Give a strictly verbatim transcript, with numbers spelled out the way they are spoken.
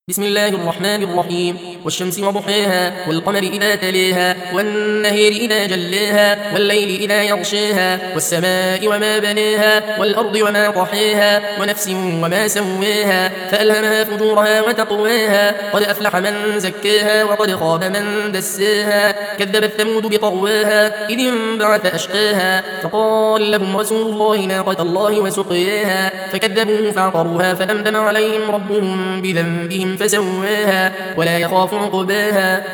بسم الله الرحمن الرحيم والشمس وضحاها والقمر إذا تليها والنهر إذا جليها والليل إذا يغشيها والسماء وما بنيها والأرض وما طحيها ونفس وما سويها فألهمها فجورها وتقواها قد أفلح من زكاها وقد خاب من دساها كذبت ثمود بطغواها إذ انبعث أشقاها فقال لهم رسول الله ناقة الله وسقياها فكذبوه فعقروها فدمدم عليهم ربهم بذنبهم فسواها ولا يخاف عقباها